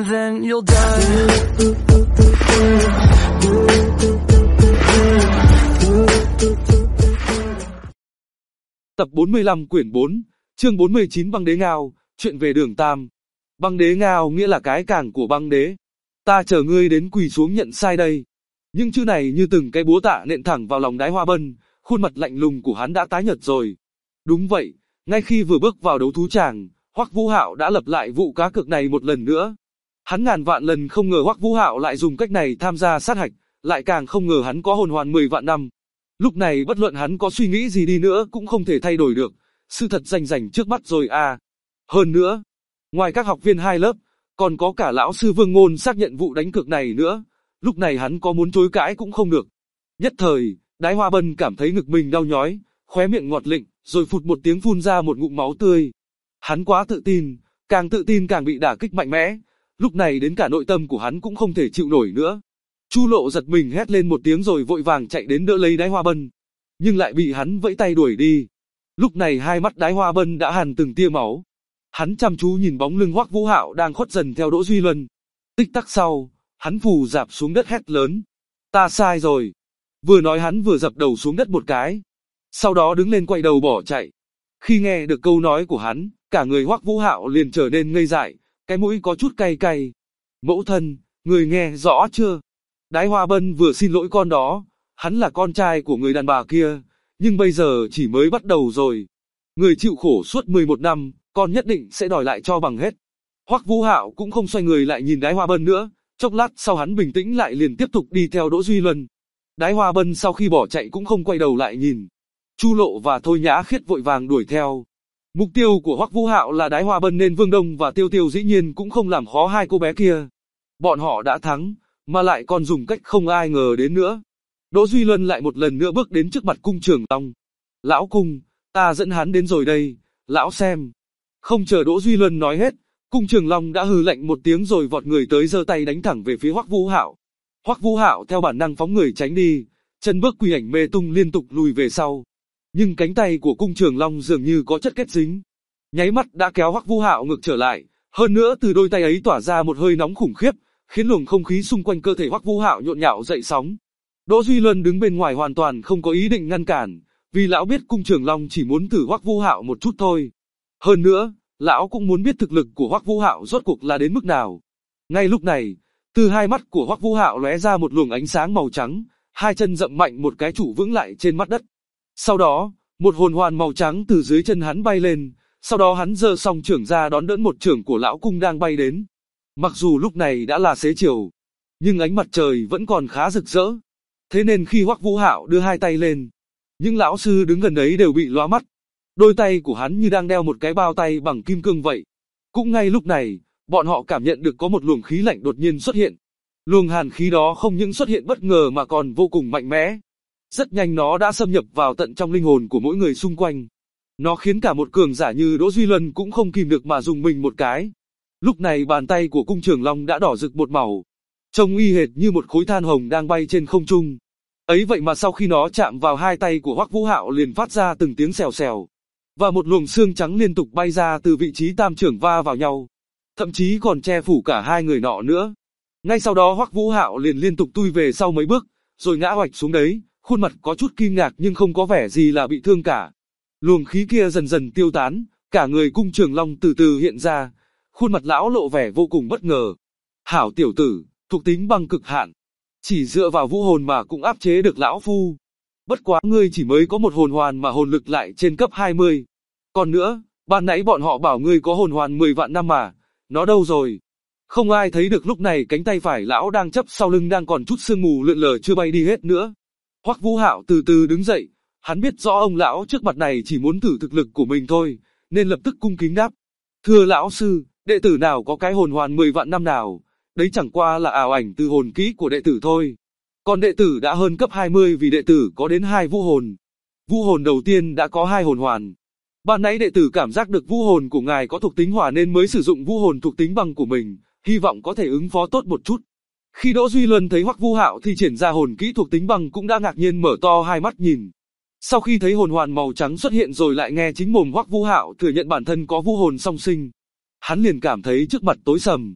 and then you'll die. Tập 45 quyển 4, chương 49 Băng đế Ngao, chuyện về Đường Tam. Băng đế Ngao nghĩa là cái cảng của băng đế. Ta chờ ngươi đến quỳ xuống nhận sai đây. Những chữ này như từng cái búa tạ nện thẳng vào lòng Đái Hoa Bân, khuôn mặt lạnh lùng của hắn đã tái nhợt rồi. Đúng vậy, ngay khi vừa bước vào đấu thú tràng, Hoắc Vũ Hạo đã lặp lại vụ cá cược này một lần nữa. Hắn ngàn vạn lần không ngờ Hoắc Vũ Hạo lại dùng cách này tham gia sát hạch, lại càng không ngờ hắn có hồn hoàn 10 vạn năm. Lúc này bất luận hắn có suy nghĩ gì đi nữa cũng không thể thay đổi được, sự thật rành rành trước mắt rồi à. Hơn nữa, ngoài các học viên hai lớp, còn có cả lão sư Vương Ngôn xác nhận vụ đánh cược này nữa, lúc này hắn có muốn chối cãi cũng không được. Nhất thời, Đái Hoa Bân cảm thấy ngực mình đau nhói, khóe miệng ngọt lịnh, rồi phụt một tiếng phun ra một ngụm máu tươi. Hắn quá tự tin càng bị đả kích mạnh mẽ, lúc này đến cả nội tâm của hắn cũng không thể chịu nổi nữa. Chu Lộ giật mình hét lên một tiếng rồi vội vàng chạy đến đỡ lấy Đái Hoa Bân, nhưng lại bị hắn vẫy tay đuổi đi. Lúc này hai mắt Đái Hoa Bân đã hằn từng tia máu. Hắn chăm chú nhìn bóng lưng Hoắc Vũ Hạo đang khuất dần theo Đỗ Duy Luân. Tích tắc sau, hắn phù rạp xuống đất hét lớn: "Ta sai rồi!" Vừa nói hắn vừa dập đầu xuống đất một cái, sau đó đứng lên quay đầu bỏ chạy. Khi nghe được câu nói của hắn, cả người Hoắc Vũ Hạo liền trở nên ngây dại, cái mũi có chút cay cay. "Mẫu thân, người nghe rõ chưa?" Đái Hoa Bân vừa xin lỗi con đó, hắn là con trai của người đàn bà kia, nhưng bây giờ chỉ mới bắt đầu rồi. Người chịu khổ suốt 11 năm, con nhất định sẽ đòi lại cho bằng hết. Hoắc Vũ Hạo cũng không xoay người lại nhìn Đái Hoa Bân nữa, chốc lát sau hắn bình tĩnh lại liền tiếp tục đi theo Đỗ Duy Luân. Đái Hoa Bân sau khi bỏ chạy cũng không quay đầu lại nhìn. Chu Lộ và Thôi Nhã Khiết vội vàng đuổi theo. Mục tiêu của Hoắc Vũ Hạo là Đái Hoa Bân nên Vương Đông và Tiêu Tiêu dĩ nhiên cũng không làm khó hai cô bé kia. Bọn họ đã thắng, mà lại còn dùng cách không ai ngờ đến nữa. Đỗ Duy Luân lại một lần nữa bước đến trước mặt Cung Trường Long. "Lão Cung, ta dẫn hắn đến rồi đây, lão xem." Không chờ Đỗ Duy Luân nói hết, Cung Trường Long đã hừ lạnh một tiếng rồi vọt người tới giơ tay đánh thẳng về phía Hoắc Vũ Hạo. Hoắc Vũ Hạo theo bản năng phóng người tránh đi, chân bước quỷ ảnh mê tung liên tục lùi về sau. Nhưng cánh tay của Cung Trường Long dường như có chất kết dính, nháy mắt đã kéo Hoắc Vũ Hạo ngược trở lại. Hơn nữa từ đôi tay ấy tỏa ra một hơi nóng khủng khiếp, khiến luồng không khí xung quanh cơ thể Hoắc Vũ Hạo nhộn nhạo dậy sóng. Đỗ Duy Luân đứng bên ngoài hoàn toàn không có ý định ngăn cản, vì lão biết Cung Trường Long chỉ muốn thử Hoắc Vũ Hạo một chút thôi. Hơn nữa, lão cũng muốn biết thực lực của Hoắc Vũ Hạo rốt cuộc là đến mức nào. Ngay lúc này, từ hai mắt của Hoắc Vũ Hạo lóe ra một luồng ánh sáng màu trắng, hai chân dậm mạnh một cái trụ vững lại trên mặt đất. Sau đó, một hồn hoàn màu trắng từ dưới chân hắn bay lên, sau đó hắn giơ song trưởng ra đón đỡ một trưởng của lão Cung đang bay đến. Mặc dù lúc này đã là xế chiều, nhưng ánh mặt trời vẫn còn khá rực rỡ. Thế nên khi Hoắc Vũ Hạo đưa hai tay lên, những lão sư đứng gần đấy đều bị lóa mắt. Đôi tay của hắn như đang đeo một cái bao tay bằng kim cương vậy. Cũng ngay lúc này, bọn họ cảm nhận được có một luồng khí lạnh đột nhiên xuất hiện. Luồng hàn khí đó không những xuất hiện bất ngờ mà còn vô cùng mạnh mẽ. Rất nhanh nó đã xâm nhập vào tận trong linh hồn của mỗi người xung quanh. Nó khiến cả một cường giả như Đỗ Duy Luân cũng không kìm được mà dùng mình một cái. Lúc này bàn tay của Cung Trường Long đã đỏ rực một màu, trông y hệt như một khối than hồng đang bay trên không trung. Ấy vậy mà sau khi nó chạm vào hai tay của Hoắc Vũ Hạo liền phát ra từng tiếng xèo xèo, và một luồng xương trắng liên tục bay ra từ vị trí tam trưởng va vào nhau, thậm chí còn che phủ cả hai người nọ nữa. Ngay sau đó Hoắc Vũ Hạo liền liên tục tui về sau mấy bước, rồi ngã oạch xuống đấy, khuôn mặt có chút kinh ngạc nhưng không có vẻ gì là bị thương cả. Luồng khí kia dần dần tiêu tán, cả người Cung Trường Long từ từ hiện ra, khuôn mặt lão lộ vẻ vô cùng bất ngờ. "Hảo tiểu tử, thuộc tính băng cực hạn, chỉ dựa vào vũ hồn mà cũng áp chế được lão phu. Bất quá ngươi chỉ mới có một hồn hoàn mà hồn lực lại trên cấp 20. Còn nữa, ban nãy bọn họ bảo ngươi có hồn hoàn 10 vạn năm mà, nó đâu rồi?" Không ai thấy được lúc này cánh tay phải lão đang chấp sau lưng đang còn chút sương mù lượn lờ chưa bay đi hết nữa. Hoắc Vũ Hạo từ từ đứng dậy, hắn biết rõ ông lão trước mặt này chỉ muốn thử thực lực của mình thôi, nên lập tức cung kính đáp: "Thưa lão sư, đệ tử nào có cái hồn hoàn 10 vạn năm nào, đấy chẳng qua là ảo ảnh từ hồn kỹ của đệ tử thôi. Còn đệ tử đã hơn cấp 20 vì đệ tử có đến 2 vũ hồn. Vũ hồn đầu tiên đã có 2 hồn hoàn. Ban nãy đệ tử cảm giác được vũ hồn của ngài có thuộc tính hỏa nên mới sử dụng vũ hồn thuộc tính băng của mình, hy vọng có thể ứng phó tốt một chút." Khi Đỗ Duy Luân thấy Hoắc Vũ Hạo thi triển ra hồn kỹ thuộc tính băng cũng đã ngạc nhiên mở to hai mắt nhìn. Sau khi thấy hồn hoàn màu trắng xuất hiện rồi lại nghe chính mồm Hoắc Vũ Hạo thừa nhận bản thân có vũ hồn song sinh, hắn liền cảm thấy trước mặt tối sầm.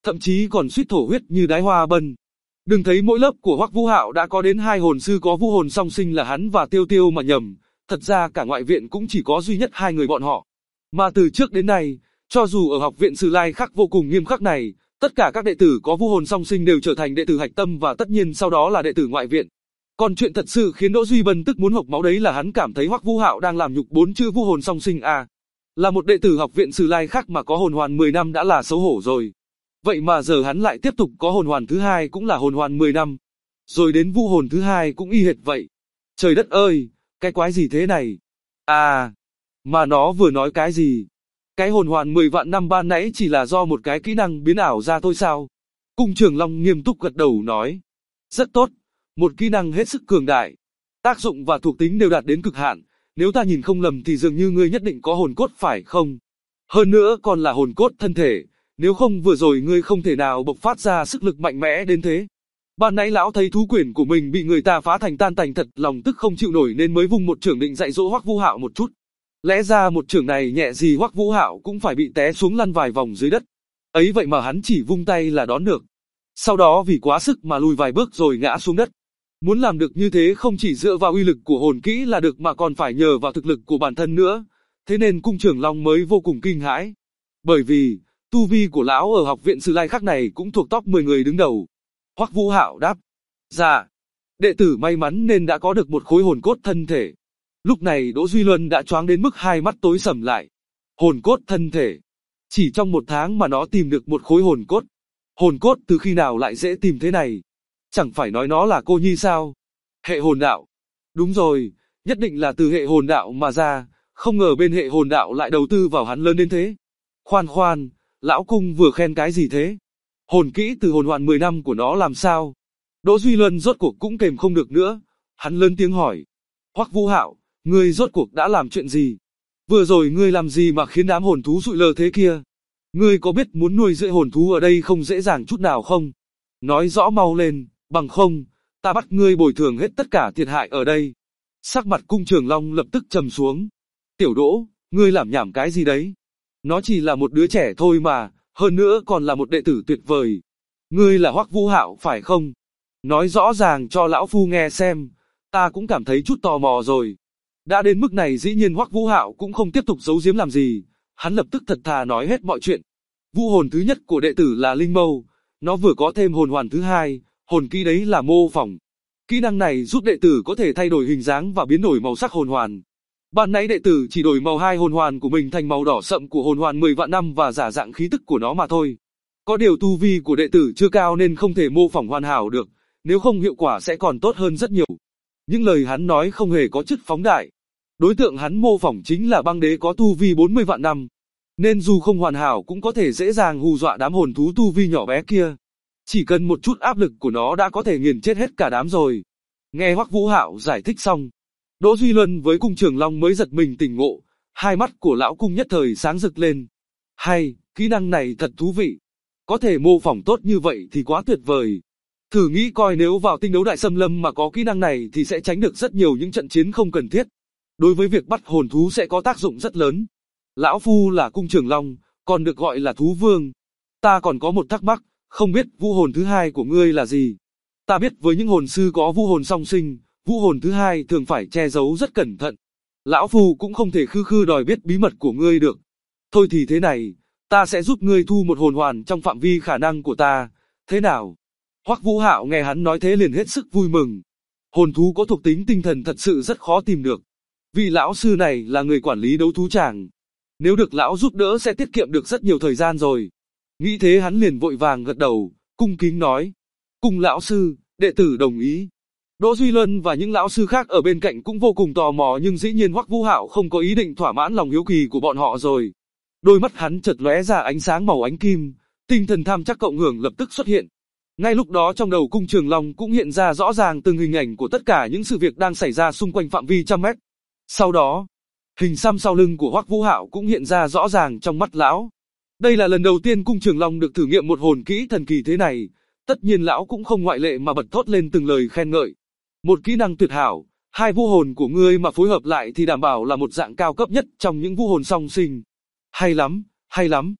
thậm chí còn suýt thổ huyết như đái hoa bân. Đừng thấy mỗi lớp của Hoắc Vũ Hạo đã có đến 2 hồn sư có vũ hồn song sinh là hắn và Tiêu Tiêu mà nhầm, thật ra cả ngoại viện cũng chỉ có duy nhất 2 người bọn họ. Mà từ trước đến nay, cho dù ở học viện Sử Lai Khắc vô cùng nghiêm khắc này, tất cả các đệ tử có vũ hồn song sinh đều trở thành đệ tử hạch tâm và tất nhiên sau đó là đệ tử ngoại viện. Còn chuyện thật sự khiến Đỗ Duy Bân tức muốn hộc máu đấy là hắn cảm thấy Hoắc Vũ Hạo đang làm nhục 4 chữ vũ hồn song sinh à. Là một đệ tử học viện Sử Lai Khắc mà có hồn hoàn 10 năm đã là xấu hổ rồi. Vậy mà giờ hắn lại tiếp tục có hồn hoàn thứ 2 cũng là hồn hoàn 10 năm. Rồi đến vũ hồn thứ 2 cũng y hệt vậy. Trời đất ơi, cái quái gì thế này? À, mà nó vừa nói cái gì? Cái hồn hoàn 10 vạn năm ban nãy chỉ là do một cái kỹ năng biến ảo ra thôi sao? Cung Trường Long nghiêm túc gật đầu nói. Rất tốt, một kỹ năng hết sức cường đại. Tác dụng và thuộc tính đều đạt đến cực hạn. Nếu ta nhìn không lầm thì dường như ngươi nhất định có hồn cốt phải không? Hơn nữa còn là hồn cốt thân thể. Nếu không vừa rồi ngươi không thể nào bộc phát ra sức lực mạnh mẽ đến thế. Ban nãy lão thấy thú quyển của mình bị người ta phá thành tan tành thật lòng tức không chịu nổi nên mới vung một chưởng định dạy dỗ Hoắc Vũ Hạo một chút. Lẽ ra một chưởng này nhẹ gì Hoắc Vũ Hạo cũng phải bị té xuống lăn vài vòng dưới đất. Ấy vậy mà hắn chỉ vung tay là đón được. Sau đó vì quá sức mà lùi vài bước rồi ngã xuống đất. Muốn làm được như thế không chỉ dựa vào uy lực của hồn kỹ là được mà còn phải nhờ vào thực lực của bản thân nữa. Thế nên Cung Trường Long mới vô cùng kinh hãi. Bởi vì, tu vi của lão ở học viện Sử Lai Khắc này cũng thuộc top 10 người đứng đầu. Hoắc Vũ Hạo đáp. Dạ. Đệ tử may mắn nên đã có được một khối hồn cốt thân thể. Lúc này Đỗ Duy Luân đã choáng đến mức hai mắt tối sầm lại. Hồn cốt thân thể. Chỉ trong 1 tháng mà nó tìm được một khối hồn cốt. Hồn cốt từ khi nào lại dễ tìm thế này? Chẳng phải nói nó là cô nhi sao? Hệ hồn đạo. Đúng rồi, nhất định là từ hệ hồn đạo mà ra, không ngờ bên hệ hồn đạo lại đầu tư vào hắn lớn đến thế. Khoan khoan, lão Cung vừa khen cái gì thế? Hồn kỹ từ hồn hoàn 10 năm của nó làm sao? Đỗ Duy Luân rốt cuộc cũng kềm không được nữa, hắn lớn tiếng hỏi. Hoắc Vũ Hạo, ngươi rốt cuộc đã làm chuyện gì? Vừa rồi ngươi làm gì mà khiến đám hồn thú sụi lơ thế kia? Ngươi có biết muốn nuôi dưỡng hồn thú ở đây không dễ dàng chút nào không? Nói rõ mau lên, bằng không, ta bắt ngươi bồi thường hết tất cả thiệt hại ở đây. Sắc mặt Cung Trường Long lập tức trầm xuống. Tiểu Đỗ, ngươi làm nhảm cái gì đấy? Nó chỉ là một đứa trẻ thôi mà, hơn nữa còn là một đệ tử tuyệt vời. Ngươi là Hoắc Vũ Hạo phải không? Nói rõ ràng cho lão phu nghe xem, ta cũng cảm thấy chút tò mò rồi. Đã đến mức này dĩ nhiên Hoắc Vũ Hạo cũng không tiếp tục giấu giếm làm gì, hắn lập tức thật thà nói hết mọi chuyện. Vũ hồn thứ nhất của đệ tử là Linh Mâu, nó vừa có thêm hồn hoàn thứ 2, hồn kỹ đấy là mô phỏng. Kỹ năng này giúp đệ tử có thể thay đổi hình dáng và biến đổi màu sắc hồn hoàn. Ban nãy đệ tử chỉ đổi màu 2 hồn hoàn của mình thành màu đỏ sậm của hồn hoàn 10 vạn năm và giả dạng khí tức của nó mà thôi. Có điều tu vi của đệ tử chưa cao nên không thể mô phỏng hoàn hảo được, nếu không hiệu quả sẽ còn tốt hơn rất nhiều. Những lời hắn nói không hề có chất phóng đại. Đối tượng hắn mô phỏng chính là băng đế có tu vi 40 vạn năm. Nên dù không hoàn hảo cũng có thể dễ dàng hù dọa đám hồn thú tu vi nhỏ bé kia. Chỉ cần một chút áp lực của nó đã có thể nghiền chết hết cả đám rồi. Nghe Hoắc Vũ Hạo giải thích xong, Đỗ Duy Luân với Cung Trường Long mới giật mình tỉnh ngộ, hai mắt của lão cung nhất thời sáng rực lên. Hay, kỹ năng này thật thú vị. Có thể mô phỏng tốt như vậy thì quá tuyệt vời. Thử nghĩ coi nếu vào tinh đấu đại xâm lâm mà có kỹ năng này thì sẽ tránh được rất nhiều những trận chiến không cần thiết. Đối với việc bắt hồn thú sẽ có tác dụng rất lớn. Lão phu là Cung Trường Long, còn được gọi là thú vương. Ta còn có một thắc mắc, không biết vũ hồn thứ 2 của ngươi là gì? Ta biết với những hồn sư có vũ hồn song sinh, vũ hồn thứ 2 thường phải che giấu rất cẩn thận. Lão phu cũng không thể khư khư đòi biết bí mật của ngươi được. Thôi thì thế này, ta sẽ giúp ngươi thu một hồn hoàn trong phạm vi khả năng của ta, thế nào? Hoắc Vũ Hạo nghe hắn nói thế liền hết sức vui mừng. Hồn thú có thuộc tính tinh thần thật sự rất khó tìm được. Vị lão sư này là người quản lý đấu thú tràng. Nếu được lão giúp đỡ sẽ tiết kiệm được rất nhiều thời gian rồi. Nghĩ thế hắn liền vội vàng gật đầu, cung kính nói. Cung lão sư, đệ tử đồng ý. Đỗ Duy Luân và những lão sư khác ở bên cạnh cũng vô cùng tò mò nhưng dĩ nhiên Hoắc Vũ Hạo không có ý định thỏa mãn lòng hiếu kỳ của bọn họ rồi. Đôi mắt hắn chợt lóe ra ánh sáng màu ánh kim, tinh thần tham chắc cộng hưởng lập tức xuất hiện. Ngay lúc đó trong đầu Cung Trường Long cũng hiện ra rõ ràng từng hình ảnh của tất cả những sự việc đang xảy ra xung quanh phạm vi trăm mét. Sau đó, hình xăm sau lưng của Hoắc Vũ Hạo cũng hiện ra rõ ràng trong mắt lão. Đây là lần đầu tiên Cung Trường Long được thử nghiệm một hồn kỹ thần kỳ thế này, tất nhiên lão cũng không ngoại lệ mà bật thốt lên từng lời khen ngợi. Một kỹ năng tuyệt hảo, 2 vũ hồn của ngươi mà phối hợp lại thì đảm bảo là một dạng cao cấp nhất trong những vũ hồn song sinh. Hay lắm, hay lắm.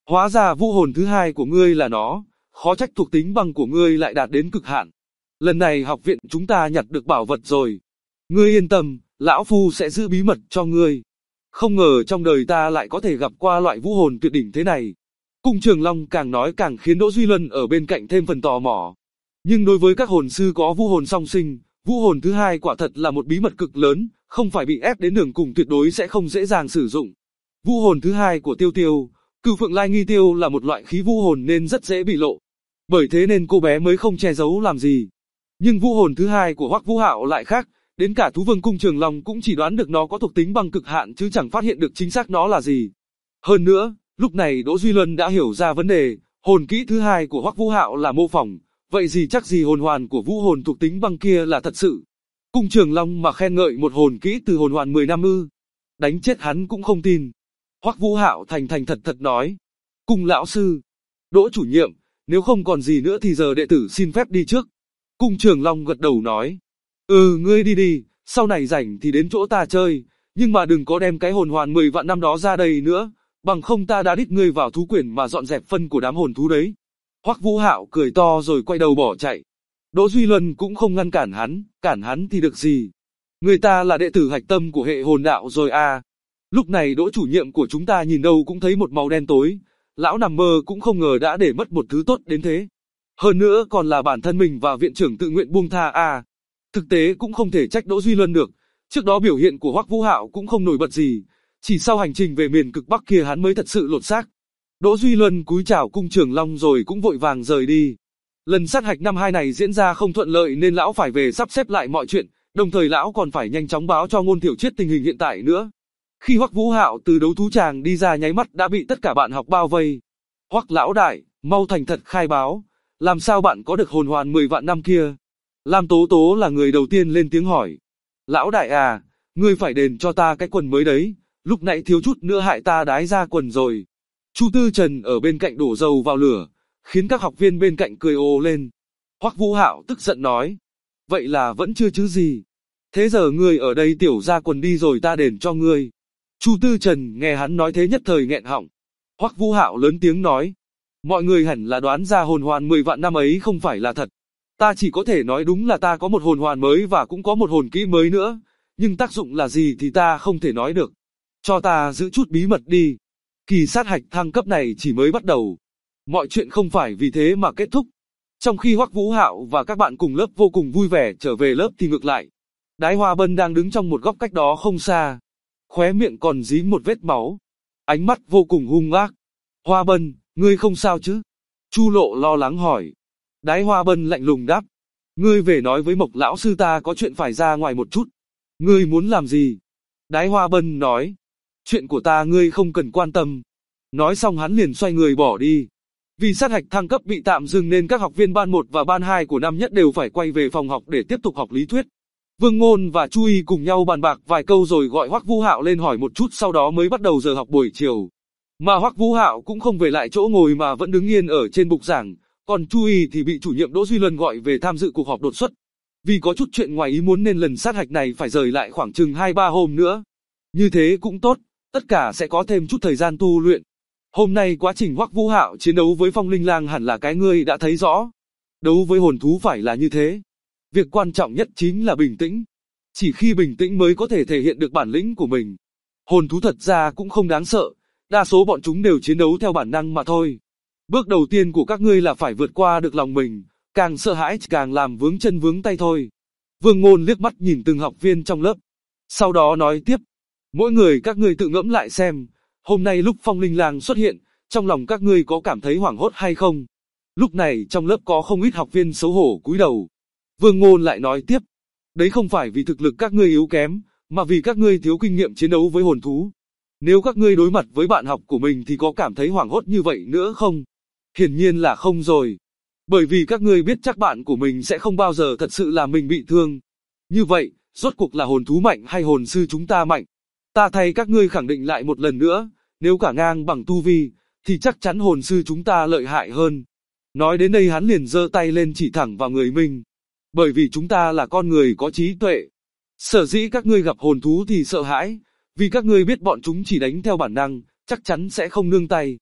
Hóa ra vũ hồn thứ hai của ngươi là nó, khó trách thuộc tính băng của ngươi lại đạt đến cực hạn. Lần này học viện chúng ta nhặt được bảo vật rồi. Ngươi yên tâm, lão phu sẽ giữ bí mật cho ngươi. Không ngờ trong đời ta lại có thể gặp qua loại vũ hồn tuyệt đỉnh thế này. Cung Trường Long càng nói càng khiến Đỗ Duy Luân ở bên cạnh thêm phần tò mò. Nhưng đối với các hồn sư có vũ hồn song sinh, vũ hồn thứ hai quả thật là một bí mật cực lớn, không phải bị ép đến đường cùng tuyệt đối sẽ không dễ dàng sử dụng. Vũ hồn thứ hai của Tiêu Tiêu, Cửu Phượng Lai Nghi Tiêu là một loại khí vũ hồn nên rất dễ bị lộ. Bởi thế nên cô bé mới không che giấu làm gì. Nhưng vũ hồn thứ hai của Hoắc Vũ Hạo lại khác, đến cả thú vương Cung Trường Long cũng chỉ đoán được nó có thuộc tính băng cực hạn chứ chẳng phát hiện được chính xác nó là gì. Hơn nữa, lúc này Đỗ Duy Luân đã hiểu ra vấn đề, hồn kỹ thứ hai của Hoắc Vũ Hạo là mô phỏng, vậy gì chắc gì hồn hoàn của vũ hồn thuộc tính băng kia là thật sự. Cung Trường Long mà khen ngợi một hồn kỹ từ hồn hoàn 10 năm ư? Đánh chết hắn cũng không tin. Hoắc Vũ Hạo thành thành thật thật nói, Cung lão sư, Đỗ chủ nhiệm, nếu không còn gì nữa thì giờ đệ tử xin phép đi trước. Cung Trường Long gật đầu nói, ngươi đi đi, sau này rảnh thì đến chỗ ta chơi, nhưng mà đừng có đem cái hồn hoàn 10 vạn năm đó ra đây nữa, bằng không ta đã đít ngươi vào thú quyển mà dọn dẹp phân của đám hồn thú đấy. Hoắc Vũ Hạo cười to rồi quay đầu bỏ chạy. Đỗ Duy Luân cũng không ngăn cản hắn thì được gì. Người ta là đệ tử hạch tâm của hệ hồn đạo rồi à. Lúc này Đỗ chủ nhiệm của chúng ta nhìn đâu cũng thấy một màu đen tối, lão nằm mơ cũng không ngờ đã để mất một thứ tốt đến thế. Hơn nữa còn là bản thân mình và viện trưởng tự nguyện buông tha à. Thực tế cũng không thể trách Đỗ Duy Luân được, trước đó biểu hiện của Hoắc Vũ Hạo cũng không nổi bật gì, chỉ sau hành trình về miền cực Bắc kia hắn mới thật sự lột xác. Đỗ Duy Luân cúi chào Cung Trường Long rồi cũng vội vàng rời đi. Lần sát hạch năm 2 này diễn ra không thuận lợi nên lão phải về sắp xếp lại mọi chuyện, đồng thời lão còn phải nhanh chóng báo cho Ngôn Thiểu Triết tình hình hiện tại nữa. Khi Hoắc Vũ Hạo từ đấu thú tràng đi ra nháy mắt đã bị tất cả bạn học bao vây. Hoắc lão đại, mau thành thật khai báo, làm sao bạn có được hồn hoàn 10 vạn năm kia? Lam Tố Tố là người đầu tiên lên tiếng hỏi. Lão đại à, ngươi phải đền cho ta cái quần mới đấy, lúc nãy thiếu chút nữa hại ta đái ra quần rồi. Chu Tư Trần ở bên cạnh đổ dầu vào lửa, khiến các học viên bên cạnh cười ồ lên. Hoắc Vũ Hạo tức giận nói, vậy là vẫn chưa chứ gì. Thế giờ ngươi ở đây tiểu ra quần đi rồi ta đền cho ngươi. Chu Tư Trần nghe hắn nói thế nhất thời nghẹn họng. Hoắc Vũ Hạo lớn tiếng nói, mọi người hẳn là đoán ra hồn hoàn 10 vạn năm ấy không phải là thật. Ta chỉ có thể nói đúng là ta có một hồn hoàn mới và cũng có một hồn kỹ mới nữa, nhưng tác dụng là gì thì ta không thể nói được. Cho ta giữ chút bí mật đi. Kỳ sát hạch thăng cấp này chỉ mới bắt đầu. Mọi chuyện không phải vì thế mà kết thúc. Trong khi Hoắc Vũ Hạo và các bạn cùng lớp vô cùng vui vẻ trở về lớp thì ngược lại. Đái Hoa Bân đang đứng trong một góc cách đó không xa. Khóe miệng còn dính một vết máu. Ánh mắt vô cùng hung ác. Hoa Bân, ngươi không sao chứ? Chu Lộ lo lắng hỏi. Đái Hoa Bân lạnh lùng đáp. Ngươi về nói với Mộc lão sư ta có chuyện phải ra ngoài một chút. Ngươi muốn làm gì? Đái Hoa Bân nói. Chuyện của ta ngươi không cần quan tâm. Nói xong hắn liền xoay người bỏ đi. Vì sát hạch thăng cấp bị tạm dừng nên các học viên ban 1 và ban 2 của năm nhất đều phải quay về phòng học để tiếp tục học lý thuyết. Vương Ngôn và Chu Y cùng nhau bàn bạc vài câu rồi gọi Hoắc Vũ Hạo lên hỏi một chút sau đó mới bắt đầu giờ học buổi chiều. Mà Hoắc Vũ Hạo cũng không về lại chỗ ngồi mà vẫn đứng yên ở trên bục giảng, còn Chu Y thì bị chủ nhiệm Đỗ Duy Luân gọi về tham dự cuộc họp đột xuất. Vì có chút chuyện ngoài ý muốn nên lần sát hạch này phải rời lại khoảng chừng 2-3 hôm nữa. Như thế cũng tốt, tất cả sẽ có thêm chút thời gian tu luyện. Hôm nay quá trình Hoắc Vũ Hạo chiến đấu với Phong Linh Lang hẳn là cái ngươi đã thấy rõ. Đấu với hồn thú phải là như thế. Việc quan trọng nhất chính là bình tĩnh. Chỉ khi bình tĩnh mới có thể thể hiện được bản lĩnh của mình. Hồn thú thật ra cũng không đáng sợ, đa số bọn chúng đều chiến đấu theo bản năng mà thôi. Bước đầu tiên của các ngươi là phải vượt qua được lòng mình, càng sợ hãi càng làm vướng chân vướng tay thôi. Vương Ngôn liếc mắt nhìn từng học viên trong lớp. Sau đó nói tiếp, mỗi người các ngươi tự ngẫm lại xem, hôm nay lúc Phong Linh Lang xuất hiện, trong lòng các ngươi có cảm thấy hoảng hốt hay không? Lúc này trong lớp có không ít học viên xấu hổ cúi đầu. Vương Ngôn lại nói tiếp, đấy không phải vì thực lực các ngươi yếu kém, mà vì các ngươi thiếu kinh nghiệm chiến đấu với hồn thú. Nếu các ngươi đối mặt với bạn học của mình thì có cảm thấy hoảng hốt như vậy nữa không? Hiển nhiên là không rồi. Bởi vì các ngươi biết chắc bạn của mình sẽ không bao giờ thật sự làm mình bị thương. Như vậy, rốt cuộc là hồn thú mạnh hay hồn sư chúng ta mạnh? Ta thay các ngươi khẳng định lại một lần nữa, nếu cả ngang bằng tu vi, thì chắc chắn hồn sư chúng ta lợi hại hơn. Nói đến đây hắn liền giơ tay lên chỉ thẳng vào người mình. Bởi vì chúng ta là con người có trí tuệ. Sở dĩ các ngươi gặp hồn thú thì sợ hãi, vì các ngươi biết bọn chúng chỉ đánh theo bản năng, chắc chắn sẽ không nương tay.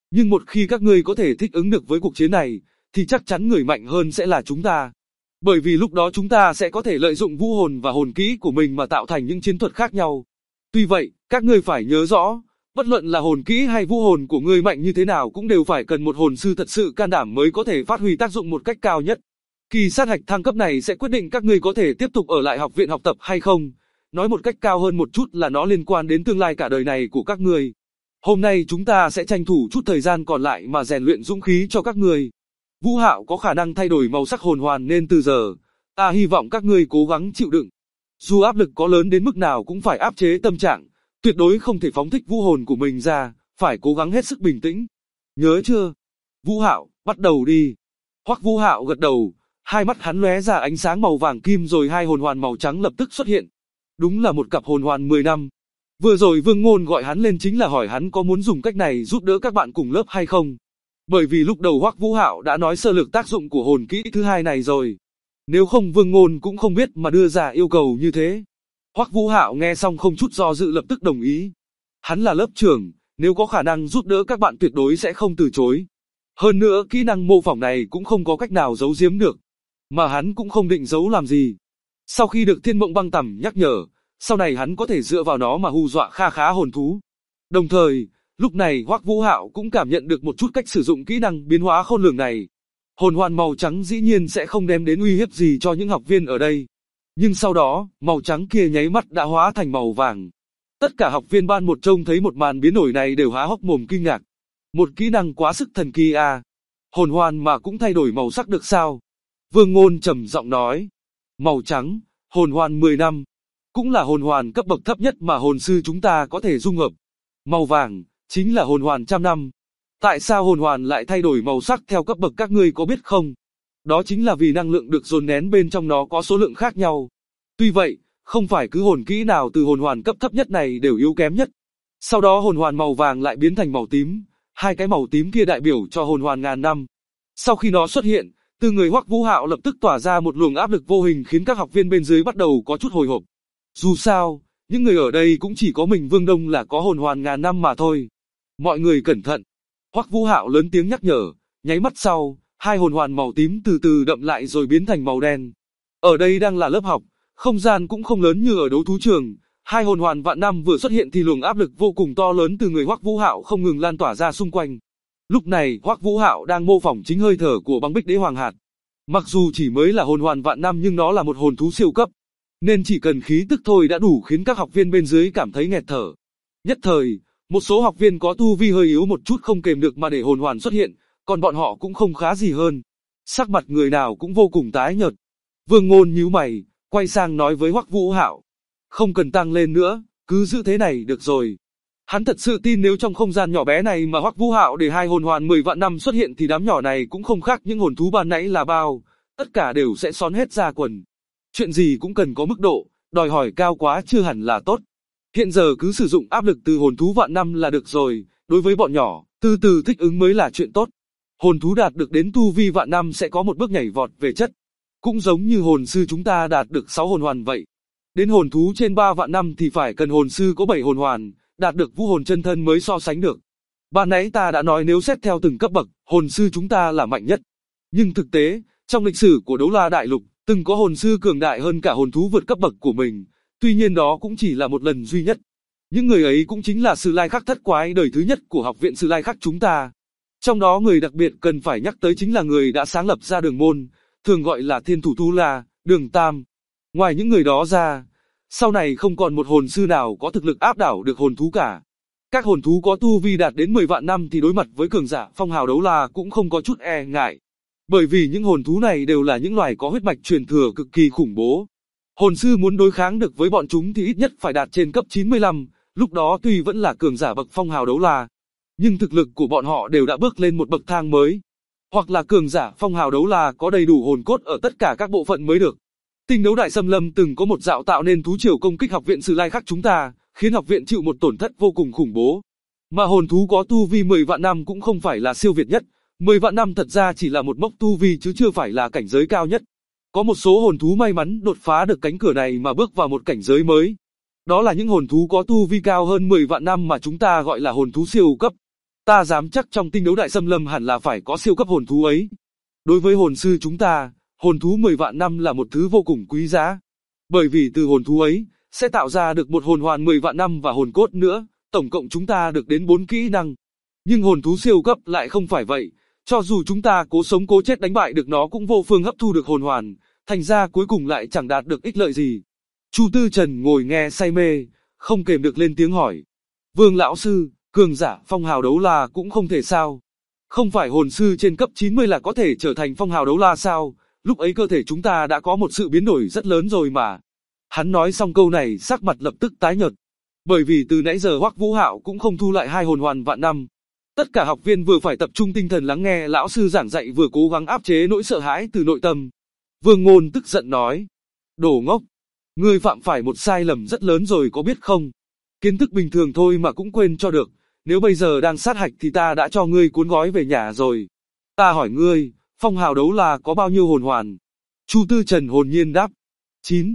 Nhưng một khi các ngươi có thể thích ứng được với cuộc chiến này, thì chắc chắn người mạnh hơn sẽ là chúng ta. Bởi vì lúc đó chúng ta sẽ có thể lợi dụng vũ hồn và hồn kỹ của mình mà tạo thành những chiến thuật khác nhau. Tuy vậy, các ngươi phải nhớ rõ, bất luận là hồn kỹ hay vũ hồn của ngươi mạnh như thế nào cũng đều phải cần một hồn sư thật sự can đảm mới có thể phát huy tác dụng một cách cao nhất. Kỳ sát hạch thăng cấp này sẽ quyết định các ngươi có thể tiếp tục ở lại học viện học tập hay không. Nói một cách cao hơn một chút là nó liên quan đến tương lai cả đời này của các ngươi. Hôm nay chúng ta sẽ tranh thủ chút thời gian còn lại mà rèn luyện dũng khí cho các ngươi. Vũ Hạo có khả năng thay đổi màu sắc hồn hoàn nên từ giờ, ta hy vọng các ngươi cố gắng chịu đựng. Dù áp lực có lớn đến mức nào cũng phải áp chế tâm trạng, tuyệt đối không thể phóng thích vũ hồn của mình ra, phải cố gắng hết sức bình tĩnh. Nhớ chưa? Vũ Hạo, bắt đầu đi. Hoắc Vũ Hạo gật đầu, hai mắt hắn lóe ra ánh sáng màu vàng kim rồi hai hồn hoàn màu trắng lập tức xuất hiện. Đúng là một cặp hồn hoàn 10 năm. Vừa rồi Vương Ngôn gọi hắn lên chính là hỏi hắn có muốn dùng cách này giúp đỡ các bạn cùng lớp hay không. Bởi vì lúc đầu Hoắc Vũ Hạo đã nói sơ lược tác dụng của hồn kỹ thứ hai này rồi. Nếu không Vương Ngôn cũng không biết mà đưa ra yêu cầu như thế. Hoắc Vũ Hạo nghe xong không chút do dự lập tức đồng ý. Hắn là lớp trưởng, nếu có khả năng giúp đỡ các bạn tuyệt đối sẽ không từ chối. Hơn nữa kỹ năng mô phỏng này cũng không có cách nào giấu giếm được. Mà hắn cũng không định giấu làm gì. Sau khi được Thiên Mộng Băng Tằm nhắc nhở, sau này hắn có thể dựa vào nó mà hù dọa kha khá hồn thú. Đồng thời, lúc này Hoắc Vũ Hạo cũng cảm nhận được một chút cách sử dụng kỹ năng biến hóa khôn lường này. Hồn hoàn màu trắng dĩ nhiên sẽ không đem đến uy hiếp gì cho những học viên ở đây. Nhưng sau đó, màu trắng kia nháy mắt đã hóa thành màu vàng. Tất cả học viên ban một trông thấy một màn biến đổi này đều há hốc mồm kinh ngạc. Một kỹ năng quá sức thần kỳ à. Hồn hoàn mà cũng thay đổi màu sắc được sao? Vương Ngôn trầm giọng nói. Màu trắng, hồn hoàn 10 năm. Cũng là hồn hoàn cấp bậc thấp nhất mà hồn sư chúng ta có thể dung hợp. Màu vàng, chính là hồn hoàn 100 năm. Tại sao hồn hoàn lại thay đổi màu sắc theo cấp bậc các ngươi có biết không? Đó chính là vì năng lượng được dồn nén bên trong nó có số lượng khác nhau. Tuy vậy, không phải cứ hồn kỹ nào từ hồn hoàn cấp thấp nhất này đều yếu kém nhất. Sau đó hồn hoàn màu vàng lại biến thành màu tím, hai cái màu tím kia đại biểu cho hồn hoàn ngàn năm. Sau khi nó xuất hiện, từ người Hoắc Vũ Hạo lập tức tỏa ra một luồng áp lực vô hình khiến các học viên bên dưới bắt đầu có chút hồi hộp. Dù sao, những người ở đây cũng chỉ có mình Vương Đông là có hồn hoàn ngàn năm mà thôi. Mọi người cẩn thận. Hoắc Vũ Hạo lớn tiếng nhắc nhở, nháy mắt sau, hai hồn hoàn màu tím từ từ đậm lại rồi biến thành màu đen. Ở đây đang là lớp học, không gian cũng không lớn như ở đấu thú trường, hai hồn hoàn vạn năm vừa xuất hiện thì luồng áp lực vô cùng to lớn từ người Hoắc Vũ Hạo không ngừng lan tỏa ra xung quanh. Lúc này, Hoắc Vũ Hạo đang mô phỏng chính hơi thở của băng bích đế hoàng hạt. Mặc dù chỉ mới là hồn hoàn vạn năm nhưng nó là một hồn thú siêu cấp, nên chỉ cần khí tức thôi đã đủ khiến các học viên bên dưới cảm thấy nghẹt thở. Nhất thời, một số học viên có tu vi hơi yếu một chút không kềm được mà để hồn hoàn xuất hiện, còn bọn họ cũng không khá gì hơn. Sắc mặt người nào cũng vô cùng tái nhợt. Vương Ngôn nhíu mày, quay sang nói với Hoắc Vũ Hạo, không cần tăng lên nữa, cứ giữ thế này được rồi. Hắn thật sự tin nếu trong không gian nhỏ bé này mà Hoắc Vũ Hạo để hai hồn hoàn 10 vạn năm xuất hiện thì đám nhỏ này cũng không khác những hồn thú ban nãy là bao, tất cả đều sẽ xón hết ra quần. Chuyện gì cũng cần có mức độ, đòi hỏi cao quá chưa hẳn là tốt. Hiện giờ cứ sử dụng áp lực từ hồn thú vạn năm là được rồi, đối với bọn nhỏ, từ từ thích ứng mới là chuyện tốt. Hồn thú đạt được đến tu vi vạn năm sẽ có một bước nhảy vọt về chất. Cũng giống như hồn sư chúng ta đạt được 6 hồn hoàn vậy. Đến hồn thú trên 3 vạn năm thì phải cần hồn sư có 7 hồn hoàn, đạt được vũ hồn chân thân mới so sánh được. Ban nãy ta đã nói nếu xét theo từng cấp bậc, hồn sư chúng ta là mạnh nhất. Nhưng thực tế, trong lịch sử của Đấu La Đại Lục, từng có hồn sư cường đại hơn cả hồn thú vượt cấp bậc của mình. Tuy nhiên đó cũng chỉ là một lần duy nhất. Những người ấy cũng chính là Sử Lai Khắc thất quái đời thứ nhất của học viện Sử Lai Khắc chúng ta. Trong đó người đặc biệt cần phải nhắc tới chính là người đã sáng lập ra đường môn, thường gọi là Thiên Thủ Tu La, Đường Tam. Ngoài những người đó ra, sau này không còn một hồn sư nào có thực lực áp đảo được hồn thú cả. Các hồn thú có tu vi đạt đến 10 vạn năm thì đối mặt với cường giả phong hào đấu la cũng không có chút e ngại. Bởi vì những hồn thú này đều là những loài có huyết mạch truyền thừa cực kỳ khủng bố. Hồn sư muốn đối kháng được với bọn chúng thì ít nhất phải đạt trên cấp 95, lúc đó tuy vẫn là cường giả bậc phong hào đấu la, nhưng thực lực của bọn họ đều đã bước lên một bậc thang mới. Hoặc là cường giả phong hào đấu la có đầy đủ hồn cốt ở tất cả các bộ phận mới được. Tinh đấu đại xâm lâm từng có một dạo tạo nên thú triều công kích học viện Sử Lai Khắc chúng ta, khiến học viện chịu một tổn thất vô cùng khủng bố. Mà hồn thú có tu vi 10 vạn năm cũng không phải là siêu việt nhất, 10 vạn năm thật ra chỉ là một mốc tu vi chứ chưa phải là cảnh giới cao nhất. Có một số hồn thú may mắn đột phá được cánh cửa này mà bước vào một cảnh giới mới. Đó là những hồn thú có tu vi cao hơn 10 vạn năm mà chúng ta gọi là hồn thú siêu cấp. Ta dám chắc trong tinh đấu đại xâm lâm hẳn là phải có siêu cấp hồn thú ấy. Đối với hồn sư chúng ta, hồn thú 10 vạn năm là một thứ vô cùng quý giá. Bởi vì từ hồn thú ấy, sẽ tạo ra được một hồn hoàn 10 vạn năm và hồn cốt nữa, tổng cộng chúng ta được đến 4 kỹ năng. Nhưng hồn thú siêu cấp lại không phải vậy, cho dù chúng ta cố sống cố chết đánh bại được nó cũng vô phương hấp thu được hồn hoàn, thành ra cuối cùng lại chẳng đạt được ích lợi gì. Chu Tư Trần ngồi nghe say mê, không kềm được lên tiếng hỏi. Vương lão sư, cường giả phong hào đấu la cũng không thể sao? Không phải hồn sư trên cấp 90 là có thể trở thành phong hào đấu la sao? Lúc ấy cơ thể chúng ta đã có một sự biến đổi rất lớn rồi mà. Hắn nói xong câu này sắc mặt lập tức tái nhợt. Bởi vì từ nãy giờ Hoắc Vũ Hạo cũng không thu lại 2 hồn hoàn vạn năm. Tất cả học viên vừa phải tập trung tinh thần lắng nghe lão sư giảng dạy vừa cố gắng áp chế nỗi sợ hãi từ nội tâm. Vương Ngôn tức giận nói. Đồ ngốc! Ngươi phạm phải một sai lầm rất lớn rồi có biết không? Kiến thức bình thường thôi mà cũng quên cho được. Nếu bây giờ đang sát hạch thì ta đã cho ngươi cuốn gói về nhà rồi. Ta hỏi ngươi, phong hào đấu la có bao nhiêu hồn hoàn? Chu Tư Trần hồn nhiên đáp. 9,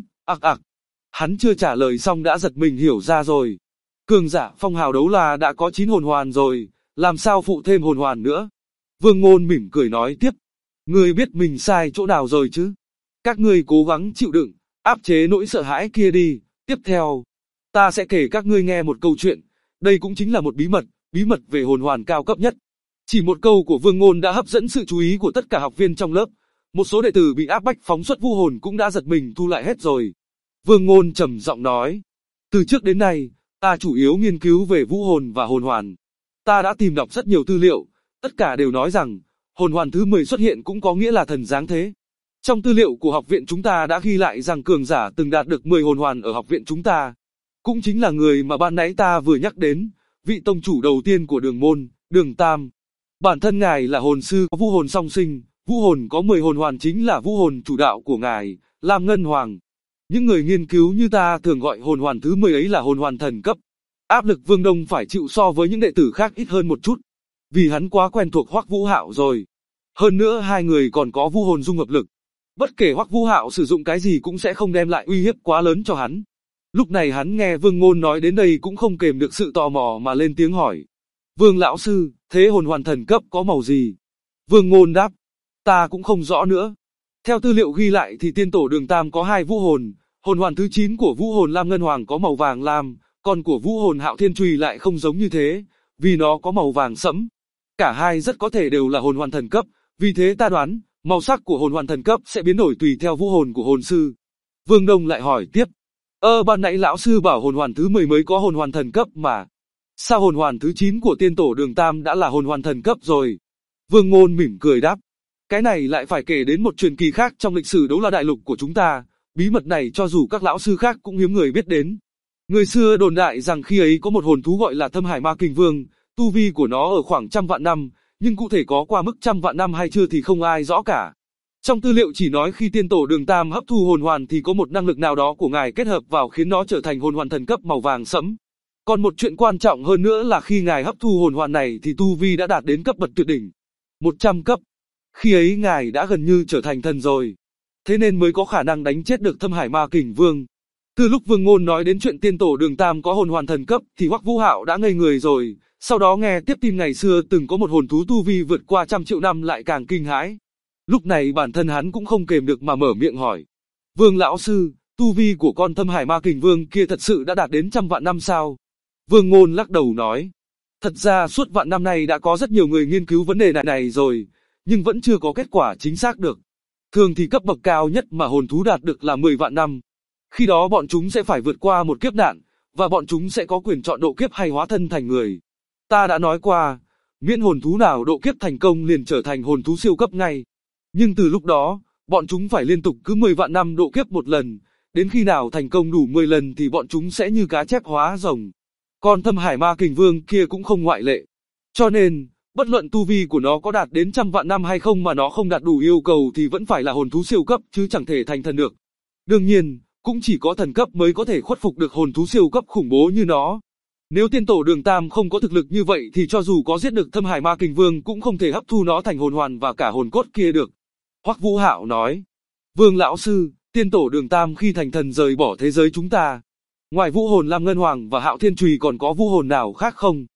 Hắn chưa trả lời xong đã giật mình hiểu ra rồi. Cường giả phong hào đấu la đã có 9 hồn hoàn rồi, làm sao phụ thêm hồn hoàn nữa? Vương Ngôn mỉm cười nói tiếp. Ngươi biết mình sai chỗ nào rồi chứ? Các ngươi cố gắng chịu đựng, áp chế nỗi sợ hãi kia đi. Tiếp theo, ta sẽ kể các ngươi nghe một câu chuyện. Đây cũng chính là một bí mật về hồn hoàn cao cấp nhất. Chỉ một câu của Vương Ngôn đã hấp dẫn sự chú ý của tất cả học viên trong lớp. Một số đệ tử bị áp bách phóng xuất vũ hồn cũng đã giật mình thu lại hết rồi. Vương Ngôn trầm giọng nói. Từ trước đến nay, ta chủ yếu nghiên cứu về vũ hồn và hồn hoàn. Ta đã tìm đọc rất nhiều tư liệu, tất cả đều nói rằng, hồn hoàn thứ 10 xuất hiện cũng có nghĩa là thần giáng thế. Trong tư liệu của học viện chúng ta đã ghi lại rằng cường giả từng đạt được 10 hồn hoàn ở học viện chúng ta. Cũng chính là người mà ban nãy ta vừa nhắc đến, vị tông chủ đầu tiên của đường môn, Đường Tam. Bản thân ngài là hồn sư có vũ hồn song sinh, vũ hồn có 10 hồn hoàn chính là vũ hồn chủ đạo của ngài, Lam Ngân Hoàng. Những người nghiên cứu như ta thường gọi hồn hoàn thứ 10 ấy là hồn hoàn thần cấp. Áp lực Vương Đông phải chịu so với những đệ tử khác ít hơn một chút, vì hắn quá quen thuộc Hoắc Vũ Hạo rồi. Hơn nữa hai người còn có vũ hồn dung hợp lực. Bất kể Hoắc Vũ Hạo sử dụng cái gì cũng sẽ không đem lại uy hiếp quá lớn cho hắn. Lúc này hắn nghe Vương Ngôn nói đến đây cũng không kềm được sự tò mò mà lên tiếng hỏi. Vương lão sư, thế hồn hoàn thần cấp có màu gì? Vương Ngôn đáp. Ta cũng không rõ nữa. Theo tư liệu ghi lại thì tiên tổ Đường Tam có 2 vũ hồn. Hồn hoàn thứ 9 của vũ hồn Lam Ngân Hoàng có màu vàng lam, còn của vũ hồn Hạo Thiên Trùy lại không giống như thế, vì nó có màu vàng sẫm. Cả hai rất có thể đều là hồn hoàn thần cấp, vì thế ta đoán, màu sắc của hồn hoàn thần cấp sẽ biến đổi tùy theo vũ hồn của hồn sư. Vương Đông lại hỏi tiếp. Ban nãy lão sư bảo hồn hoàn thứ 10 mới có hồn hoàn thần cấp mà. Sao hồn hoàn thứ 9 của tiên tổ Đường Tam đã là hồn hoàn thần cấp rồi? Vương Ngôn mỉm cười đáp. Cái này lại phải kể đến một truyền kỳ khác trong lịch sử đấu la đại lục của chúng ta. Bí mật này cho dù các lão sư khác cũng hiếm người biết đến. Người xưa đồn đại rằng khi ấy có một hồn thú gọi là Thâm Hải Ma Kình Vương, tu vi của nó ở khoảng 100 vạn năm, nhưng cụ thể có qua mức 100 vạn năm hay chưa thì không ai rõ cả. Trong tư liệu chỉ nói khi tiên tổ Đường Tam hấp thu hồn hoàn thì có một năng lực nào đó của ngài kết hợp vào khiến nó trở thành hồn hoàn thần cấp màu vàng sẫm. Còn một chuyện quan trọng hơn nữa là khi ngài hấp thu hồn hoàn này thì tu vi đã đạt đến cấp bậc tuyệt đỉnh, 100 cấp. Khi ấy ngài đã gần như trở thành thần rồi. Thế nên mới có khả năng đánh chết được Thâm Hải Ma Kình Vương. Từ lúc Vương Ngôn nói đến chuyện tiên tổ Đường Tam có hồn hoàn thần cấp thì Hoắc Vũ Hạo đã ngây người rồi, sau đó nghe tiếp tin ngày xưa từng có một hồn thú tu vi vượt qua 100 triệu năm lại càng kinh hãi. Lúc này bản thân hắn cũng không kềm được mà mở miệng hỏi. Vương lão sư, tu vi của con Thâm Hải Ma Kình Vương kia thật sự đã đạt đến 100 vạn năm sao? Vương Ngôn lắc đầu nói. Thật ra suốt vạn năm nay đã có rất nhiều người nghiên cứu vấn đề này rồi, nhưng vẫn chưa có kết quả chính xác được. Thường thì cấp bậc cao nhất mà hồn thú đạt được là 10 vạn năm. Khi đó bọn chúng sẽ phải vượt qua một kiếp nạn, và bọn chúng sẽ có quyền chọn độ kiếp hay hóa thân thành người. Ta đã nói qua, miễn hồn thú nào độ kiếp thành công liền trở thành hồn thú siêu cấp ngay. Nhưng từ lúc đó, bọn chúng phải liên tục cứ 10 vạn năm độ kiếp một lần, đến khi nào thành công đủ 10 lần thì bọn chúng sẽ như cá chép hóa rồng. Còn Thâm Hải Ma Kình Vương kia cũng không ngoại lệ. Cho nên, bất luận tu vi của nó có đạt đến 100 vạn năm hay không mà nó không đạt đủ yêu cầu thì vẫn phải là hồn thú siêu cấp chứ chẳng thể thành thần được. Đương nhiên, cũng chỉ có thần cấp mới có thể khuất phục được hồn thú siêu cấp khủng bố như nó. Nếu tiên tổ Đường Tam không có thực lực như vậy thì cho dù có giết được Thâm Hải Ma Kình Vương cũng không thể hấp thu nó thành hồn hoàn và cả hồn cốt kia được. Hoắc Vũ Hạo nói. Vương lão sư, tiên tổ Đường Tam khi thành thần rời bỏ thế giới chúng ta. Ngoài vũ hồn Lam Ngân Hoàng và Hạo Thiên Trùy còn có vũ hồn nào khác không?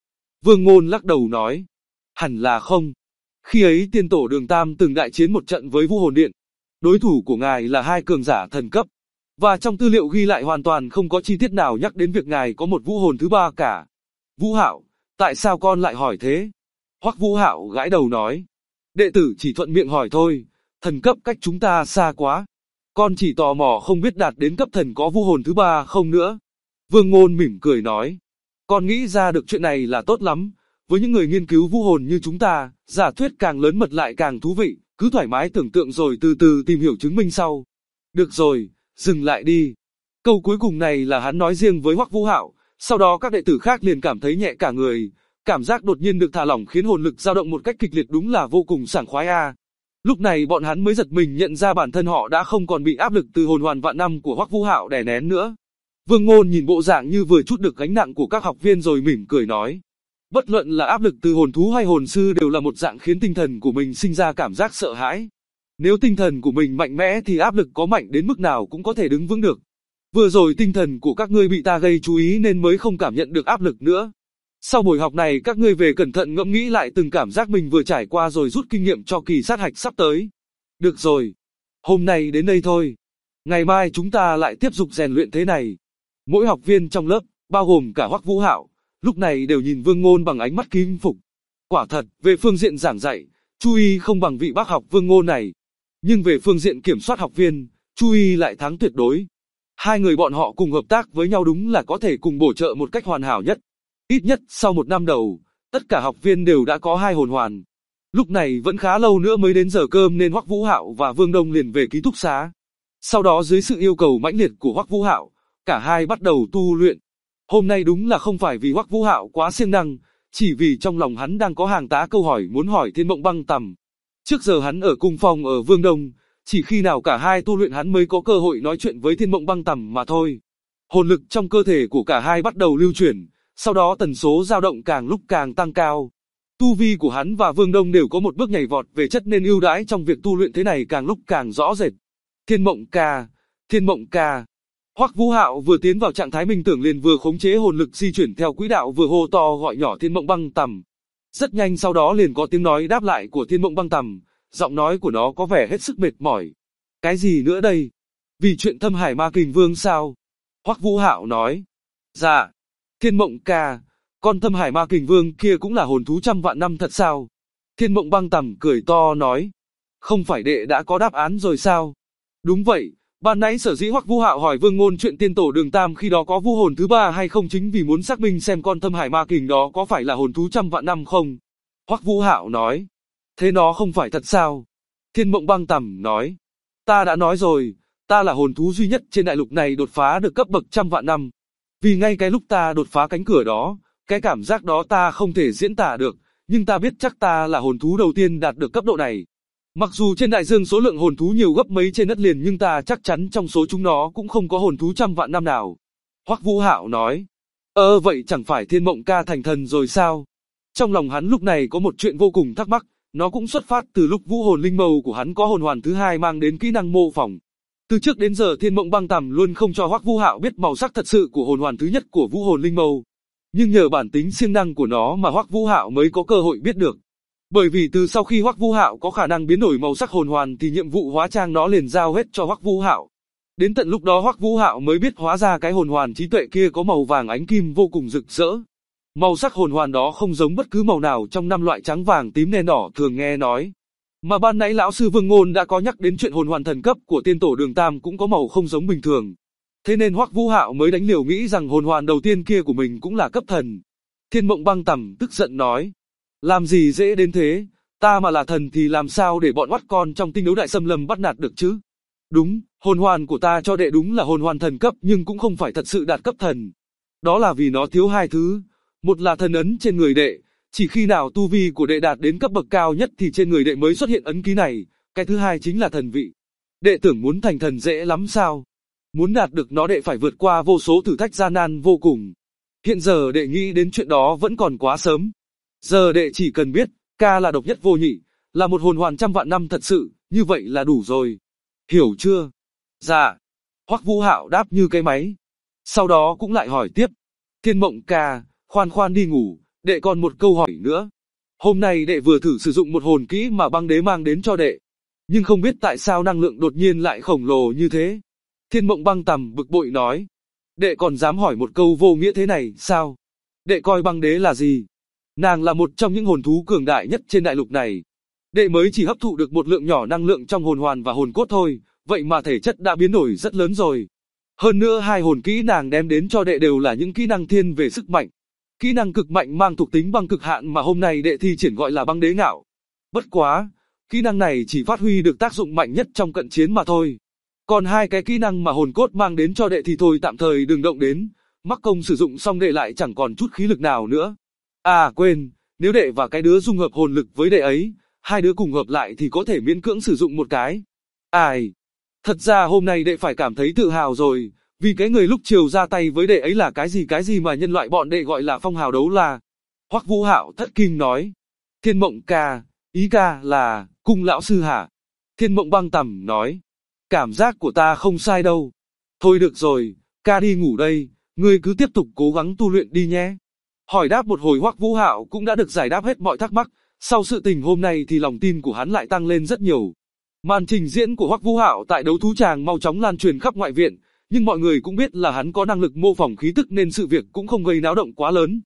Vương Ngôn lắc đầu nói. Hẳn là không. Khi ấy tiên tổ Đường Tam từng đại chiến một trận với Vũ Hồn Điện. Đối thủ của ngài là hai cường giả thần cấp. Và trong tư liệu ghi lại hoàn toàn không có chi tiết nào nhắc đến việc ngài có một vũ hồn thứ ba cả. Vũ Hạo, tại sao con lại hỏi thế? Hoắc Vũ Hạo gãi đầu nói. Đệ tử chỉ thuận miệng hỏi thôi, thần cấp cách chúng ta xa quá. Con chỉ tò mò không biết đạt đến cấp thần có vũ hồn thứ ba không nữa. Vương Ngôn mỉm cười nói. Con nghĩ ra được chuyện này là tốt lắm. Với những người nghiên cứu vũ hồn như chúng ta, giả thuyết càng lớn mật lại càng thú vị, cứ thoải mái tưởng tượng rồi từ từ tìm hiểu chứng minh sau. Được rồi, dừng lại đi. Câu cuối cùng này là hắn nói riêng với Hoắc Vũ Hạo, sau đó các đệ tử khác liền cảm thấy nhẹ cả người, cảm giác đột nhiên được thả lỏng khiến hồn lực dao động một cách kịch liệt đúng là vô cùng sảng khoái a. Lúc này bọn hắn mới giật mình nhận ra bản thân họ đã không còn bị áp lực từ hồn hoàn vạn năm của Hoắc Vũ Hạo đè nén nữa. Vương Ngôn nhìn bộ dạng như vừa trút được gánh nặng của các học viên rồi mỉm cười nói. Bất luận là áp lực từ hồn thú hay hồn sư đều là một dạng khiến tinh thần của mình sinh ra cảm giác sợ hãi. Nếu tinh thần của mình mạnh mẽ thì áp lực có mạnh đến mức nào cũng có thể đứng vững được. Vừa rồi tinh thần của các ngươi bị ta gây chú ý nên mới không cảm nhận được áp lực nữa. Sau buổi học này các ngươi về cẩn thận ngẫm nghĩ lại từng cảm giác mình vừa trải qua rồi rút kinh nghiệm cho kỳ sát hạch sắp tới. Được rồi. Hôm nay đến đây thôi. Ngày mai chúng ta lại tiếp tục rèn luyện thế này. Mỗi học viên trong lớp, bao gồm cả Hoắc Vũ Hạo, lúc này đều nhìn Vương Ngôn bằng ánh mắt kính phục. Quả thật, về phương diện giảng dạy, Chu Y không bằng vị bác học Vương Ngôn này. Nhưng về phương diện kiểm soát học viên, Chu Y lại thắng tuyệt đối. Hai người bọn họ cùng hợp tác với nhau đúng là có thể cùng bổ trợ một cách hoàn hảo nhất. Ít nhất sau một năm đầu, tất cả học viên đều đã có 2 hồn hoàn. Lúc này vẫn khá lâu nữa mới đến giờ cơm nên Hoắc Vũ Hạo và Vương Đông liền về ký túc xá. Sau đó dưới sự yêu cầu mãnh liệt của Hoắc Vũ Hạo, cả hai bắt đầu tu luyện. Hôm nay đúng là không phải vì Hoắc Vũ Hạo quá siêng năng, chỉ vì trong lòng hắn đang có hàng tá câu hỏi muốn hỏi Thiên Mộng Băng Tầm. Trước giờ hắn ở cùng phòng ở Vương Đông, chỉ khi nào cả hai tu luyện hắn mới có cơ hội nói chuyện với Thiên Mộng Băng Tầm mà thôi. Hồn lực trong cơ thể của cả hai bắt đầu lưu chuyển, sau đó tần số dao động càng lúc càng tăng cao. Tu vi của hắn và Vương Đông đều có một bước nhảy vọt về chất nên ưu đãi trong việc tu luyện thế này càng lúc càng rõ rệt. Thiên Mộng ca, Thiên Mộng ca. Hoắc Vũ Hạo vừa tiến vào trạng thái minh tưởng liền vừa khống chế hồn lực di chuyển theo quỹ đạo vừa hô to gọi nhỏ Thiên Mộng Băng Tầm. Rất nhanh sau đó liền có tiếng nói đáp lại của Thiên Mộng Băng Tầm, giọng nói của nó có vẻ hết sức mệt mỏi. Cái gì nữa đây? Vì chuyện Thâm Hải Ma Kình Vương sao? Hoắc Vũ Hạo nói. Dạ. Thiên Mộng ca, con Thâm Hải Ma Kình Vương kia cũng là hồn thú trăm vạn năm thật sao? Thiên Mộng Băng Tầm cười to nói. Không phải đệ đã có đáp án rồi sao? Đúng vậy, ban nãy sở dĩ Hoắc Vũ Hạo hỏi Vương Ngôn chuyện tiên tổ Đường Tam khi đó có vũ hồn thứ ba hay không chính vì muốn xác minh xem con Thâm Hải Ma Kình đó có phải là hồn thú trăm vạn năm không? Hoắc Vũ Hạo nói. Thế nó không phải thật sao? Thiên Mộng Băng Tầm nói. Ta đã nói rồi, ta là hồn thú duy nhất trên đại lục này đột phá được cấp bậc trăm vạn năm. Vì ngay cái lúc ta đột phá cánh cửa đó, cái cảm giác đó ta không thể diễn tả được, nhưng ta biết chắc ta là hồn thú đầu tiên đạt được cấp độ này. Mặc dù trên đại dương số lượng hồn thú nhiều gấp mấy trên đất liền nhưng ta chắc chắn trong số chúng nó cũng không có hồn thú trăm vạn năm nào. Hoắc Vũ Hạo nói. Vậy chẳng phải Thiên Mộng ca thành thần rồi sao? Trong lòng hắn lúc này có một chuyện vô cùng thắc mắc, nó cũng xuất phát từ lúc vũ hồn linh mâu của hắn có hồn hoàn thứ hai mang đến kỹ năng mô phỏng. Từ trước đến giờ Thiên Mộng Băng Tầm luôn không cho Hoắc Vũ Hạo biết màu sắc thật sự của hồn hoàn thứ nhất của vũ hồn linh mâu. Nhưng nhờ bản tính siêng năng của nó mà Hoắc Vũ Hạo mới có cơ hội biết được. Bởi vì từ sau khi Hoắc Vũ Hạo có khả năng biến đổi màu sắc hồn hoàn thì nhiệm vụ hóa trang nó liền giao hết cho Hoắc Vũ Hạo. Đến tận lúc đó Hoắc Vũ Hạo mới biết hóa ra cái hồn hoàn trí tuệ kia có màu vàng ánh kim vô cùng rực rỡ. Màu sắc hồn hoàn đó không giống bất cứ màu nào trong 5 loại trắng vàng tím đen đỏ thường nghe nói. Mà ban nãy lão sư Vương Ngôn đã có nhắc đến chuyện hồn hoàn thần cấp của tiên tổ Đường Tam cũng có màu không giống bình thường. Thế nên Hoắc Vũ Hạo mới đánh liều nghĩ rằng hồn hoàn đầu tiên kia của mình cũng là cấp thần. Thiên Mộng Băng Tầm tức giận nói. Làm gì dễ đến thế, ta mà là thần thì làm sao để bọn oắt con trong tinh đấu đại xâm lâm bắt nạt được chứ? Đúng, hồn hoàn của ta cho đệ đúng là hồn hoàn thần cấp nhưng cũng không phải thật sự đạt cấp thần. Đó là vì nó thiếu 2 thứ, một là thần ấn trên người đệ, chỉ khi nào tu vi của đệ đạt đến cấp bậc cao nhất thì trên người đệ mới xuất hiện ấn ký này, cái thứ hai chính là thần vị. Đệ tưởng muốn thành thần dễ lắm sao? Muốn đạt được nó đệ phải vượt qua vô số thử thách gian nan vô cùng. Hiện giờ đệ nghĩ đến chuyện đó vẫn còn quá sớm. Giờ đệ chỉ cần biết, ca là độc nhất vô nhị, là một hồn hoàn trăm vạn năm thật sự, như vậy là đủ rồi. Hiểu chưa? Dạ. Hoắc Vũ Hạo đáp như cái máy. Sau đó cũng lại hỏi tiếp. Thiên Mộng ca, khoan đi ngủ, Đệ còn một câu hỏi nữa. Hôm nay đệ vừa thử sử dụng một hồn kỹ mà băng đế mang đến cho đệ. Nhưng không biết tại sao năng lượng đột nhiên lại khổng lồ như thế. Thiên Mộng Băng Tầm bực bội nói. Đệ còn dám hỏi một câu vô nghĩa thế này, sao? Đệ coi băng đế là gì? Nàng là một trong những hồn thú cường đại nhất trên đại lục này. Đệ mới chỉ hấp thụ được một lượng nhỏ năng lượng trong hồn hoàn và hồn cốt thôi, vậy mà thể chất đã biến đổi rất lớn rồi. Hơn nữa hai hồn kỹ nàng đem đến cho đệ đều là những kỹ năng thiên về sức mạnh. Kỹ năng cực mạnh mang thuộc tính băng cực hạn mà hôm nay đệ thi triển gọi là băng đế ngạo. Bất quá, kỹ năng này chỉ phát huy được tác dụng mạnh nhất trong cận chiến mà thôi. Còn hai cái kỹ năng mà hồn cốt mang đến cho đệ thì thôi tạm thời đừng động đến, mắc công sử dụng xong đệ lại chẳng còn chút khí lực nào nữa. À quên, nếu đệ và cái đứa dung hợp hồn lực với đệ ấy, hai đứa cùng hợp lại thì có thể miễn cưỡng sử dụng một cái. Ai? Thật ra hôm nay đệ phải cảm thấy tự hào rồi, vì cái người lúc chiều ra tay với đệ ấy là cái gì mà nhân loại bọn đệ gọi là phong hào đấu la. Hoắc Vũ Hạo thất kinh nói. Thiên Mộng ca, ý ca là, cung lão sư hả? Thiên Mộng Băng Tầm nói. Cảm giác của ta không sai đâu. Thôi được rồi, ca đi ngủ đây, ngươi cứ tiếp tục cố gắng tu luyện đi nhé. Hỏi đáp một hồi Hoắc Vũ Hạo cũng đã được giải đáp hết mọi thắc mắc, sau sự tình hôm nay thì lòng tin của hắn lại tăng lên rất nhiều. Màn trình diễn của Hoắc Vũ Hạo tại đấu thú tràng mau chóng lan truyền khắp ngoại viện, nhưng mọi người cũng biết là hắn có năng lực mô phỏng khí tức nên sự việc cũng không gây náo động quá lớn.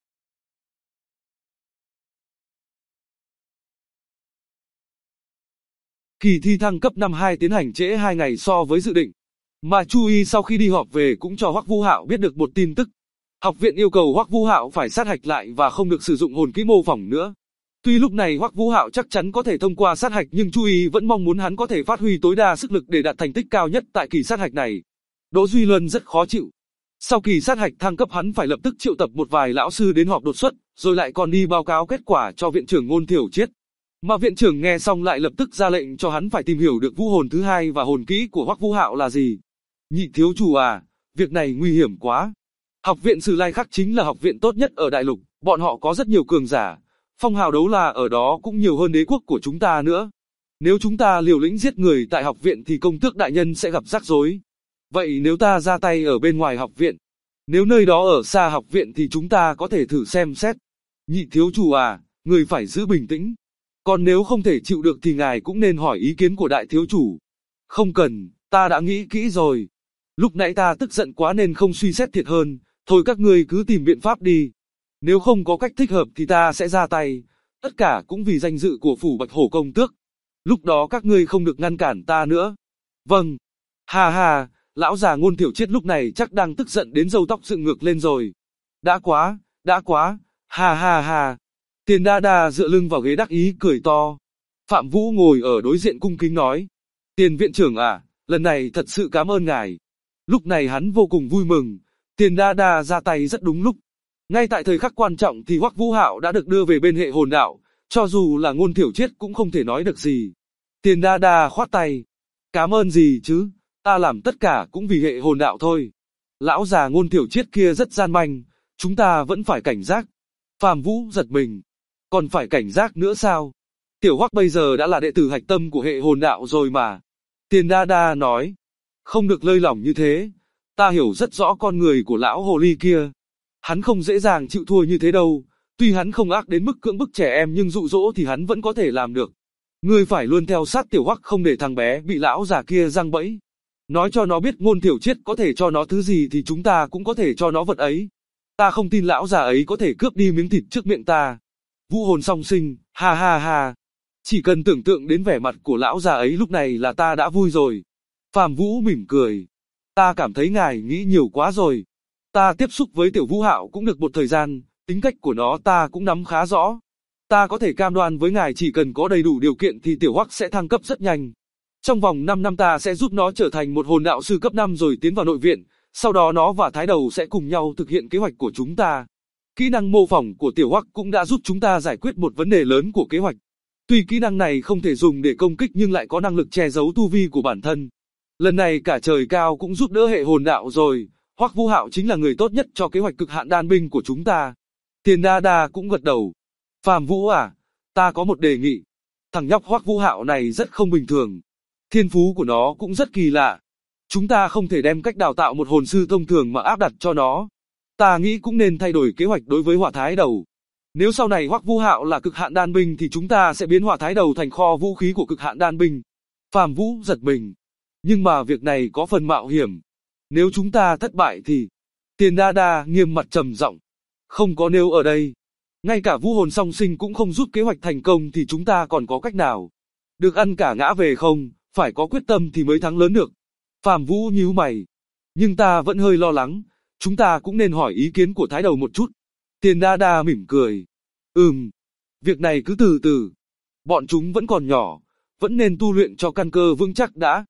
Kỳ thi thăng cấp năm 2 tiến hành trễ 2 ngày so với dự định. Mà Chu Y sau khi đi họp về cũng cho Hoắc Vũ Hạo biết được một tin tức. Học viện yêu cầu Hoắc Vũ Hạo phải sát hạch lại và không được sử dụng hồn kỹ mô phỏng nữa. Tuy lúc này Hoắc Vũ Hạo chắc chắn có thể thông qua sát hạch nhưng Chu Y vẫn mong muốn hắn có thể phát huy tối đa sức lực để đạt thành tích cao nhất tại kỳ sát hạch này. Đỗ Duy Luân rất khó chịu. Sau kỳ sát hạch thăng cấp hắn phải lập tức triệu tập một vài lão sư đến họp đột xuất, rồi lại còn đi báo cáo kết quả cho viện trưởng Ngôn Thiểu Triết. Mà viện trưởng nghe xong lại lập tức ra lệnh cho hắn phải tìm hiểu được vũ hồn thứ hai và hồn kỹ của Hoắc Vũ Hạo là gì. Nhị thiếu chủ à, việc này nguy hiểm quá. Học viện Sử Lai Khắc chính là học viện tốt nhất ở đại lục, bọn họ có rất nhiều cường giả. Phong hào đấu la ở đó cũng nhiều hơn đế quốc của chúng ta nữa. Nếu chúng ta liều lĩnh giết người tại học viện thì công tước đại nhân sẽ gặp rắc rối. Vậy nếu ta ra tay ở bên ngoài học viện, nếu nơi đó ở xa học viện thì chúng ta có thể thử xem xét. Nhị thiếu chủ à, người phải giữ bình tĩnh. Còn nếu không thể chịu được thì ngài cũng nên hỏi ý kiến của đại thiếu chủ. Không cần, ta đã nghĩ kỹ rồi. Lúc nãy ta tức giận quá nên không suy xét thiệt hơn, thôi các ngươi cứ tìm biện pháp đi. Nếu không có cách thích hợp thì ta sẽ ra tay, tất cả cũng vì danh dự của phủ Bạch Hổ công tước. Lúc đó các ngươi không được ngăn cản ta nữa. Vâng. Hà hà, lão già Ngôn Thiểu Triết lúc này chắc đang tức giận đến râu tóc dựng ngược lên rồi. Đã quá, hà hà hà. Tiền Đa Đa dựa lưng vào ghế đắc ý cười to. Phạm Vũ ngồi ở đối diện cung kính nói. Tiền viện trưởng à, lần này thật sự cảm ơn ngài. Lúc này hắn vô cùng vui mừng, Tiền Đa Đa ra tay rất đúng lúc. Ngay tại thời khắc quan trọng thì Hoắc Vũ Hạo đã được đưa về bên hệ hồn đạo, cho dù là Ngôn Thiểu Triết cũng không thể nói được gì. Tiền Đa Đa khoát tay. Cảm ơn gì chứ, ta làm tất cả cũng vì hệ hồn đạo thôi. Lão già Ngôn Thiểu Triết kia rất gian manh, chúng ta vẫn phải cảnh giác. Phạm Vũ giật mình. Còn phải cảnh giác nữa sao? Tiểu Hoắc bây giờ đã là đệ tử hạch tâm của hệ hồn đạo rồi mà. Tiền Đa Đa nói. Không được lơi lỏng như thế. Ta hiểu rất rõ con người của lão hồ ly kia. Hắn không dễ dàng chịu thua như thế đâu. Tuy hắn không ác đến mức cưỡng bức trẻ em nhưng dụ dỗ thì hắn vẫn có thể làm được. Ngươi phải luôn theo sát Tiểu Hoắc không để thằng bé bị lão già kia giăng bẫy. Nói cho nó biết Ngôn Thiểu Triết có thể cho nó thứ gì thì chúng ta cũng có thể cho nó vật ấy. Ta không tin lão già ấy có thể cướp đi miếng thịt trước miệng ta. Vũ hồn song sinh, ha ha ha. Chỉ cần tưởng tượng đến vẻ mặt của lão già ấy lúc này là ta đã vui rồi. Phạm Vũ mỉm cười. Ta cảm thấy ngài nghĩ nhiều quá rồi. Ta tiếp xúc với Tiểu Vũ Hạo cũng được một thời gian, tính cách của nó ta cũng nắm khá rõ. Ta có thể cam đoan với ngài chỉ cần có đầy đủ điều kiện thì Tiểu Hoắc sẽ thăng cấp rất nhanh. Trong vòng 5 năm ta sẽ giúp nó trở thành một hồn đạo sư cấp 5 rồi tiến vào nội viện, sau đó nó và Thái Đầu sẽ cùng nhau thực hiện kế hoạch của chúng ta. Kỹ năng mô phỏng của Tiểu Hoắc cũng đã giúp chúng ta giải quyết một vấn đề lớn của kế hoạch. Tuy kỹ năng này không thể dùng để công kích nhưng lại có năng lực che giấu tu vi của bản thân. Lần này cả trời cao cũng giúp đỡ hệ hồn đạo rồi, Hoắc Vũ Hạo chính là người tốt nhất cho kế hoạch cực hạn đan binh của chúng ta. Tiền Đa Đa cũng gật đầu. Phạm Vũ à, ta có một đề nghị. Thằng nhóc Hoắc Vũ Hạo này rất không bình thường. Thiên phú của nó cũng rất kỳ lạ. Chúng ta không thể đem cách đào tạo một hồn sư thông thường mà áp đặt cho nó. Ta nghĩ cũng nên thay đổi kế hoạch đối với Hỏa Thái Đầu. Nếu sau này Hoắc Vũ Hạo là cực hạn đan binh thì chúng ta sẽ biến Hỏa Thái Đầu thành kho vũ khí của cực hạn đan binh. Phàm Vũ giật mình. Nhưng mà việc này có phần mạo hiểm. Nếu chúng ta thất bại thì... Tiền Đa Đa nghiêm mặt trầm giọng. Không có nếu ở đây. Ngay cả Vũ Hồn Song Sinh cũng không giúp kế hoạch thành công thì chúng ta còn có cách nào? Được ăn cả ngã về không, phải có quyết tâm thì mới thắng lớn được. Phàm Vũ nhíu mày. Nhưng ta vẫn hơi lo lắng, chúng ta cũng nên hỏi ý kiến của Thái Đầu một chút. Tiền Đa Đa mỉm cười. Việc này cứ từ từ. Bọn chúng vẫn còn nhỏ, vẫn nên tu luyện cho căn cơ vững chắc đã.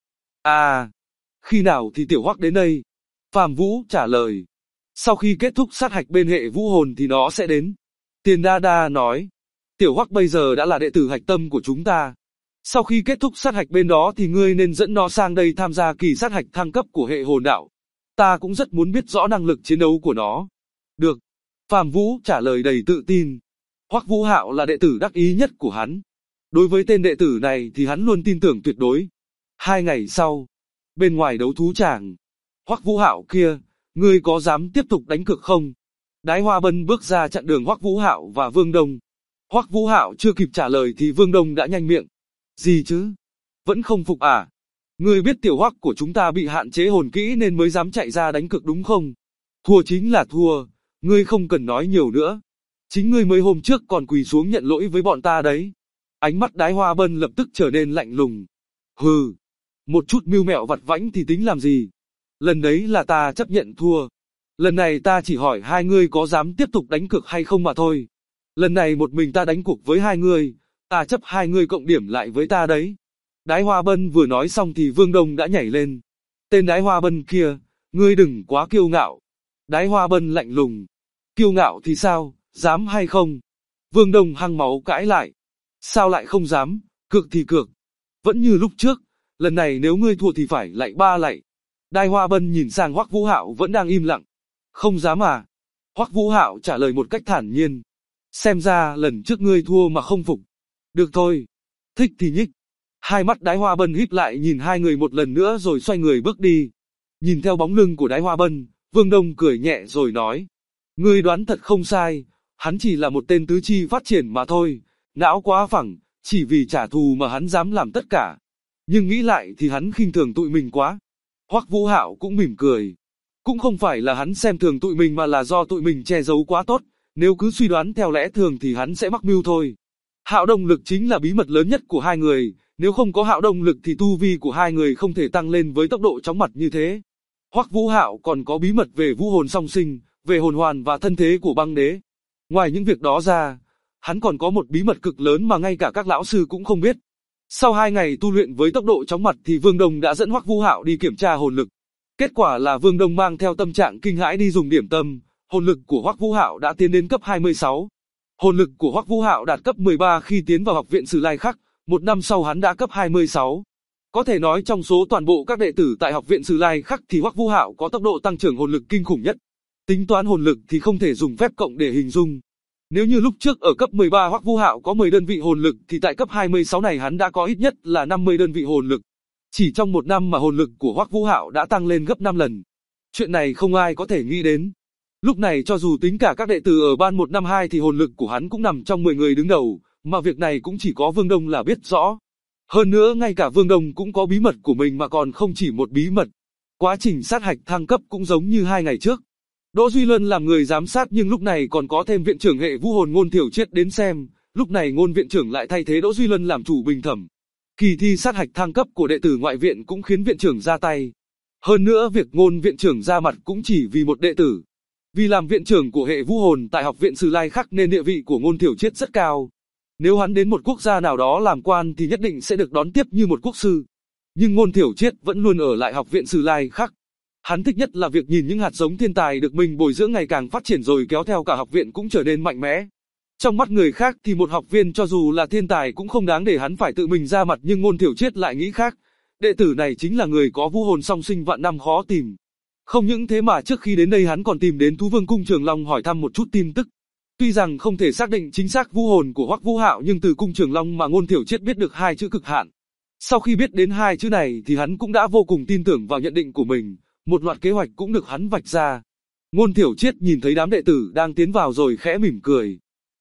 À, khi nào thì Tiểu Hoắc đến đây? Phàm Vũ trả lời. Sau khi kết thúc sát hạch bên hệ vũ hồn thì nó sẽ đến. Tiền Đa Đa nói. Tiểu Hoắc bây giờ đã là đệ tử hạch tâm của chúng ta. Sau khi kết thúc sát hạch bên đó thì ngươi nên dẫn nó sang đây tham gia kỳ sát hạch thăng cấp của hệ hồn đạo. Ta cũng rất muốn biết rõ năng lực chiến đấu của nó. Được. Phàm Vũ trả lời đầy tự tin. Hoắc Vũ Hạo là đệ tử đắc ý nhất của hắn. Đối với tên đệ tử này thì hắn luôn tin tưởng tuyệt đối. 2 ngày sau, bên ngoài đấu thú tràng. Hoắc Vũ Hạo kia, ngươi có dám tiếp tục đánh cược không? Đái Hoa Bân bước ra chặn đường Hoắc Vũ Hạo và Vương Đông. Hoắc Vũ Hạo chưa kịp trả lời thì Vương Đông đã nhanh miệng. Gì chứ? Vẫn không phục à? Ngươi biết Tiểu Hoắc của chúng ta bị hạn chế hồn kỹ nên mới dám chạy ra đánh cược đúng không? Thua chính là thua, ngươi không cần nói nhiều nữa. Chính ngươi mới hôm trước còn quỳ xuống nhận lỗi với bọn ta đấy. Ánh mắt Đái Hoa Bân lập tức trở nên lạnh lùng. Hừ, một chút mưu mẹo vặt vãnh thì tính làm gì? Lần đấy là ta chấp nhận thua. Lần này ta chỉ hỏi hai ngươi có dám tiếp tục đánh cược hay không mà thôi. Lần này một mình ta đánh cuộc với hai ngươi, ta chấp hai ngươi cộng điểm lại với ta đấy. Đái Hoa Bân vừa nói xong thì Vương Đông đã nhảy lên. Tên Đái Hoa Bân kia, ngươi đừng quá kiêu ngạo. Đái Hoa Bân lạnh lùng. Kiêu ngạo thì sao, dám hay không? Vương Đông hăng máu cãi lại. Sao lại không dám, cược thì cược. Vẫn như lúc trước, lần này nếu ngươi thua thì phải lạy 3 lạy. Đái Hoa Bân nhìn sang Hoắc Vũ Hạo vẫn đang im lặng. Không dám à? Hoắc Vũ Hạo trả lời một cách thản nhiên. Xem ra lần trước ngươi thua mà không phục. Được thôi. Thích thì nhích. Hai mắt Đái Hoa Bân híp lại nhìn hai người một lần nữa rồi xoay người bước đi. Nhìn theo bóng lưng của Đái Hoa Bân, Vương Đông cười nhẹ rồi nói. Ngươi đoán thật không sai, hắn chỉ là một tên tứ chi phát triển mà thôi. Não quá phẳng, chỉ vì trả thù mà hắn dám làm tất cả. Nhưng nghĩ lại thì hắn khinh thường tụi mình quá. Hoắc Vũ Hạo cũng mỉm cười. Cũng không phải là hắn xem thường tụi mình mà là do tụi mình che giấu quá tốt. Nếu cứ suy đoán theo lẽ thường thì hắn sẽ mắc mưu thôi. Hạo động lực chính là bí mật lớn nhất của hai người. Nếu không có hạo động lực thì tu vi của hai người không thể tăng lên với tốc độ chóng mặt như thế. Hoắc Vũ Hạo còn có bí mật về vũ hồn song sinh, về hồn hoàn và thân thế của băng đế. Ngoài những việc đó ra, hắn còn có một bí mật cực lớn mà ngay cả các lão sư cũng không biết. Sau 2 ngày tu luyện với tốc độ chóng mặt thì Vương Đông đã dẫn Hoắc Vũ Hạo đi kiểm tra hồn lực. Kết quả là Vương Đông mang theo tâm trạng kinh hãi đi dùng điểm tâm, hồn lực của Hoắc Vũ Hạo đã tiến đến cấp 26. Hồn lực của Hoắc Vũ Hạo đạt cấp 13 khi tiến vào học viện Sử Lai Khắc, 1 năm sau hắn đã cấp 26. Có thể nói trong số toàn bộ các đệ tử tại học viện Sử Lai Khắc thì Hoắc Vũ Hạo có tốc độ tăng trưởng hồn lực kinh khủng nhất. Tính toán hồn lực thì không thể dùng phép cộng để hình dung. Nếu như lúc trước ở cấp 13 Hoắc Vũ Hạo có 10 đơn vị hồn lực thì tại cấp 26 này hắn đã có ít nhất là 50 đơn vị hồn lực. Chỉ trong 1 năm mà hồn lực của Hoắc Vũ Hạo đã tăng lên gấp 5 lần. Chuyện này không ai có thể nghĩ đến. Lúc này cho dù tính cả các đệ tử ở ban 1 năm 2 thì hồn lực của hắn cũng nằm trong 10 người đứng đầu, mà việc này cũng chỉ có Vương Đông là biết rõ. Hơn nữa ngay cả Vương Đông cũng có bí mật của mình mà còn không chỉ một bí mật. Quá trình sát hạch thăng cấp cũng giống như 2 ngày trước. Đỗ Duy Luân làm người giám sát nhưng lúc này còn có thêm viện trưởng hệ vũ hồn Ngôn Thiểu Triết đến xem, lúc này Ngôn viện trưởng lại thay thế Đỗ Duy Luân làm chủ bình thẩm. Kỳ thi sát hạch thăng cấp của đệ tử ngoại viện cũng khiến viện trưởng ra tay. Hơn nữa việc Ngôn viện trưởng ra mặt cũng chỉ vì một đệ tử. Vì làm viện trưởng của hệ vũ hồn tại học viện Sử Lai Khắc nên địa vị của Ngôn Thiểu Triết rất cao. Nếu hắn đến một quốc gia nào đó làm quan thì nhất định sẽ được đón tiếp như một quốc sư. Nhưng Ngôn Thiểu Triết vẫn luôn ở lại học viện Sử Lai Khắc. Hắn thích nhất là việc nhìn những hạt giống thiên tài được mình bồi dưỡng ngày càng phát triển rồi kéo theo cả học viện cũng trở nên mạnh mẽ. Trong mắt người khác thì một học viên cho dù là thiên tài cũng không đáng để hắn phải tự mình ra mặt nhưng Ngôn Thiểu Triết lại nghĩ khác. Đệ tử này chính là người có vũ hồn song sinh vạn năm khó tìm. Không những thế mà trước khi đến đây hắn còn tìm đến Thú Vương Cung Trường Long hỏi thăm một chút tin tức. Tuy rằng không thể xác định chính xác vũ hồn của Hoắc Vũ Hạo nhưng từ Cung Trường Long mà Ngôn Thiểu Triết biết được 2 chữ cực hạn. Sau khi biết đến 2 chữ này thì hắn cũng đã vô cùng tin tưởng vào nhận định của mình. Một loạt kế hoạch cũng được hắn vạch ra. Ngôn Thiểu Triết nhìn thấy đám đệ tử đang tiến vào rồi khẽ mỉm cười.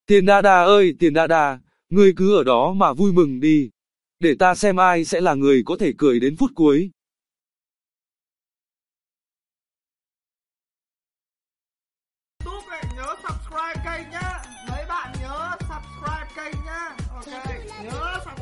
Tiền đa đa ơi, tiền đa đa, ngươi cứ ở đó mà vui mừng đi. Để ta xem ai sẽ là người có thể cười đến phút cuối. YouTube này nhớ subscribe kênh nhá. Mấy bạn nhớ subscribe kênh nhá. Ok, nhớ subscribe.